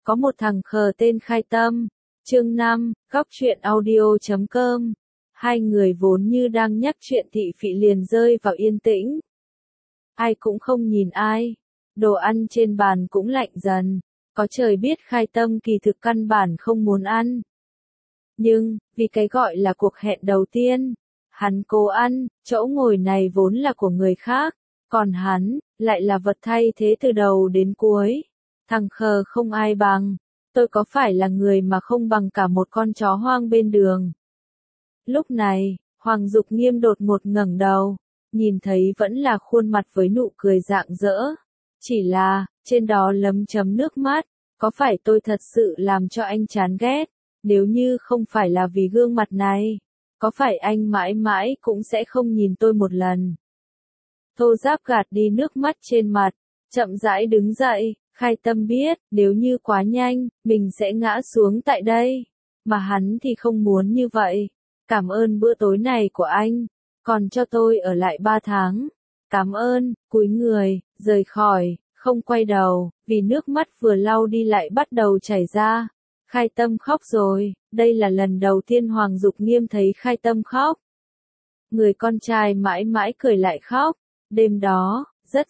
Có một thằng khờ tên Khai Tâm. Chương 5, góc truyện audio.com. Hai người vốn như đang nhắc chuyện thị phị liền rơi vào yên tĩnh. Ai cũng không nhìn ai. Đồ ăn trên bàn cũng lạnh dần. Có trời biết Khai Tâm kỳ thực căn bản không muốn ăn. Nhưng, vì cái gọi là cuộc hẹn đầu tiên, hắn cố ăn, chỗ ngồi này vốn là của người khác, còn hắn, lại là vật thay thế từ đầu đến cuối. Thằng khờ không ai bằng, tôi có phải là người mà không bằng cả một con chó hoang bên đường. Lúc này, Hoàng Dục Nghiêm đột ngột ngẩng đầu, nhìn thấy vẫn là khuôn mặt với nụ cười rạng rỡ. Chỉ là, trên đó lấm chấm nước mắt, có phải tôi thật sự làm cho anh chán ghét, nếu như không phải là vì gương mặt này, có phải anh mãi mãi cũng sẽ không nhìn tôi một lần. Thô Giáp gạt đi nước mắt trên mặt, chậm rãi đứng dậy. Khai Tâm biết, nếu như quá nhanh, mình sẽ ngã xuống tại đây. Mà hắn thì không muốn như vậy. Cảm ơn bữa tối này của anh, còn cho tôi ở lại 3 tháng. Cảm ơn, cúi người, rời khỏi, không quay đầu, vì nước mắt vừa lau đi lại bắt đầu chảy ra. Khai Tâm khóc rồi, đây là lần đầu tiên Hoàng Dục Nghiêm thấy Khai Tâm khóc. Người con trai mãi mãi cười lại khóc. Đêm đó, rất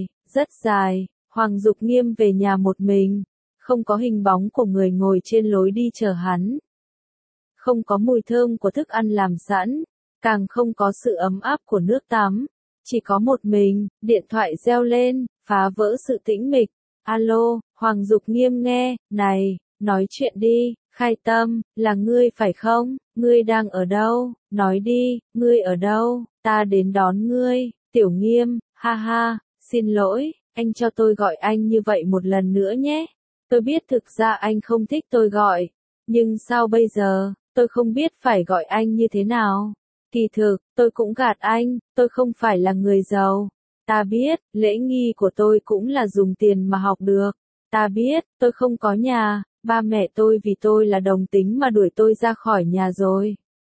dài. Hoàng Dục Nghiêm về nhà một mình, không có hình bóng của người ngồi trên lối đi chờ hắn. Không có mùi thơm của thức ăn làm sẵn, càng không có sự ấm áp của nước tắm. Chỉ có một mình, điện thoại reo lên, phá vỡ sự tĩnh mịch. Alo, Hoàng Dục Nghiêm nghe, này, nói chuyện đi, Khai Tâm, là ngươi phải không, ngươi đang ở đâu, nói đi, ngươi ở đâu, ta đến đón ngươi, Tiểu Nghiêm, ha ha, xin lỗi. Anh cho tôi gọi anh như vậy một lần nữa nhé. Tôi biết thực ra anh không thích tôi gọi. Nhưng sao bây giờ, tôi không biết phải gọi anh như thế nào. Kỳ thực, tôi cũng gạt anh, tôi không phải là người giàu. Ta biết, lễ nghi của tôi cũng là dùng tiền mà học được. Ta biết, tôi không có nhà, ba mẹ tôi vì tôi là đồng tính mà đuổi tôi ra khỏi nhà rồi.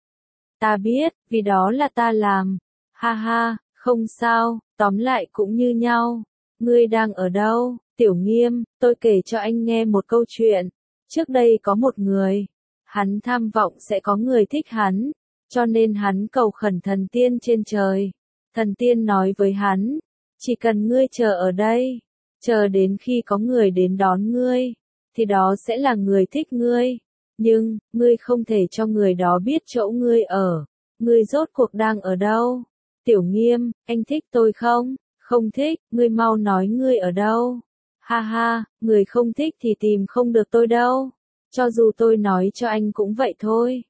Ta biết, vì đó là ta làm. Ha ha, không sao, tóm lại cũng như nhau. Ngươi đang ở đâu, Tiểu Nghiêm, tôi kể cho anh nghe một câu chuyện. Trước đây có một người, hắn tham vọng sẽ có người thích hắn, cho nên hắn cầu khẩn thần tiên trên trời. Thần tiên nói với hắn, chỉ cần ngươi chờ ở đây, chờ đến khi có người đến đón ngươi, thì đó sẽ là người thích ngươi. Nhưng, ngươi không thể cho người đó biết chỗ ngươi ở. Ngươi rốt cuộc đang ở đâu? Tiểu Nghiêm, anh thích tôi không? Không thích, ngươi mau nói ngươi ở đâu. Ha ha, người không thích thì tìm không được tôi đâu. Cho dù tôi nói cho anh cũng vậy thôi.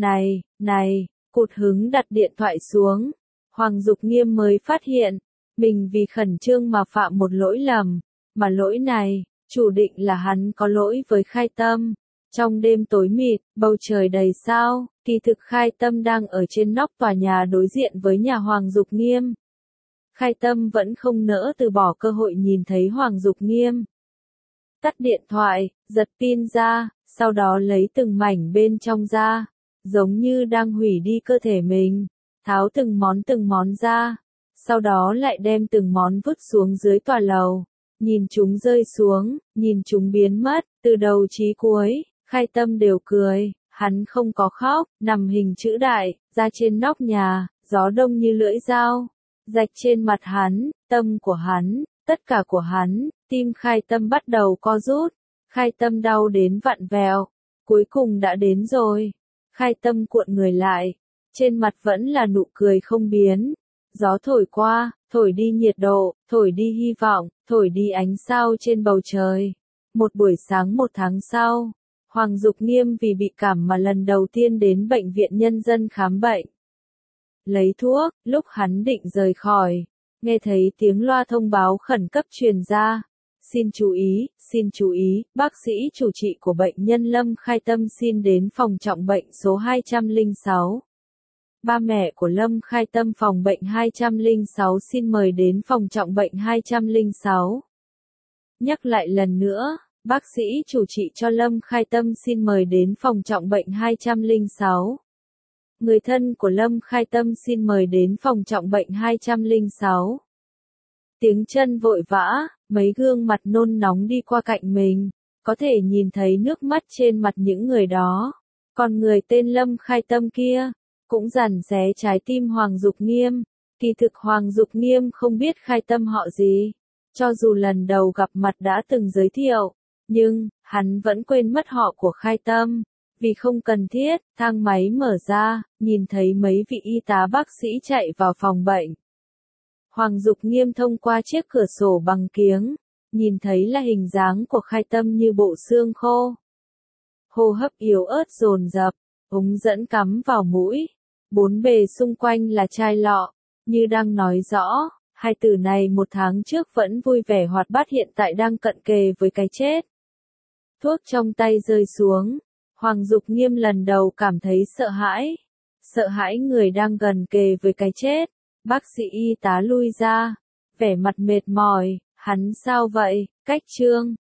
Này, cụt hứng đặt điện thoại xuống. Hoàng Dục Nghiêm mới phát hiện, mình vì khẩn trương mà phạm một lỗi lầm. Mà lỗi này, chủ định là hắn có lỗi với Khai Tâm. Trong đêm tối mịt, bầu trời đầy sao, kỳ thực Khai Tâm đang ở trên nóc tòa nhà đối diện với nhà Hoàng Dục Nghiêm. Khai Tâm vẫn không nỡ từ bỏ cơ hội nhìn thấy Hoàng Dục Nghiêm. Tắt điện thoại, giật pin ra, sau đó lấy từng mảnh bên trong ra, giống như đang hủy đi cơ thể mình, tháo từng món ra, sau đó lại đem từng món vứt xuống dưới tòa lầu, nhìn chúng rơi xuống, nhìn chúng biến mất, từ đầu chí cuối, Khai Tâm đều cười, hắn không có khóc, nằm hình chữ đại, ra trên nóc nhà, gió đông như lưỡi dao. Rạch trên mặt hắn, tâm của hắn, tất cả của hắn, tim Khai Tâm bắt đầu co rút. Khai Tâm đau đến vặn vẹo. Cuối cùng đã đến rồi. Khai Tâm cuộn người lại. Trên mặt vẫn là nụ cười không biến. Gió thổi qua, thổi đi nhiệt độ, thổi đi hy vọng, thổi đi ánh sao trên bầu trời. Một buổi sáng 1 tháng sau, Hoàng Dục Nghiêm vì bị cảm mà lần đầu tiên đến bệnh viện nhân dân khám bệnh. Lấy thuốc, lúc hắn định rời khỏi, nghe thấy tiếng loa thông báo khẩn cấp truyền ra. Xin chú ý, bác sĩ chủ trị của bệnh nhân Lâm Khai Tâm xin đến phòng trọng bệnh số 206. Ba mẹ của Lâm Khai Tâm phòng bệnh 206 xin mời đến phòng trọng bệnh 206. Nhắc lại lần nữa, bác sĩ chủ trị cho Lâm Khai Tâm xin mời đến phòng trọng bệnh 206. Người thân của Lâm Khai Tâm xin mời đến phòng trọng bệnh 206. Tiếng chân vội vã, mấy gương mặt nôn nóng đi qua cạnh mình. có thể nhìn thấy nước mắt trên mặt những người đó. Còn người tên Lâm Khai Tâm kia, cũng giằng xé trái tim Hoàng Dục Nghiêm. Kỳ thực Hoàng Dục Nghiêm không biết Khai Tâm họ gì, cho dù lần đầu gặp mặt đã từng giới thiệu, nhưng hắn vẫn quên mất họ của Khai Tâm. Vì không cần thiết, thang máy mở ra, nhìn thấy mấy vị y tá bác sĩ chạy vào phòng bệnh. Hoàng Dục Nghiêm thông qua chiếc cửa sổ bằng kiếng, nhìn thấy là hình dáng của Khai Tâm như bộ xương khô. Hô hấp yếu ớt dồn dập, ống dẫn cắm vào mũi, bốn bề xung quanh là chai lọ, như đang nói rõ, hai từ này một tháng trước vẫn vui vẻ hoạt bát hiện tại đang cận kề với cái chết. Thuốc trong tay rơi xuống, Hoàng Dục Nghiêm lần đầu cảm thấy sợ hãi người đang gần kề với cái chết. Bác sĩ y tá lui ra, vẻ mặt mệt mỏi, hắn sao vậy, Cách Trương,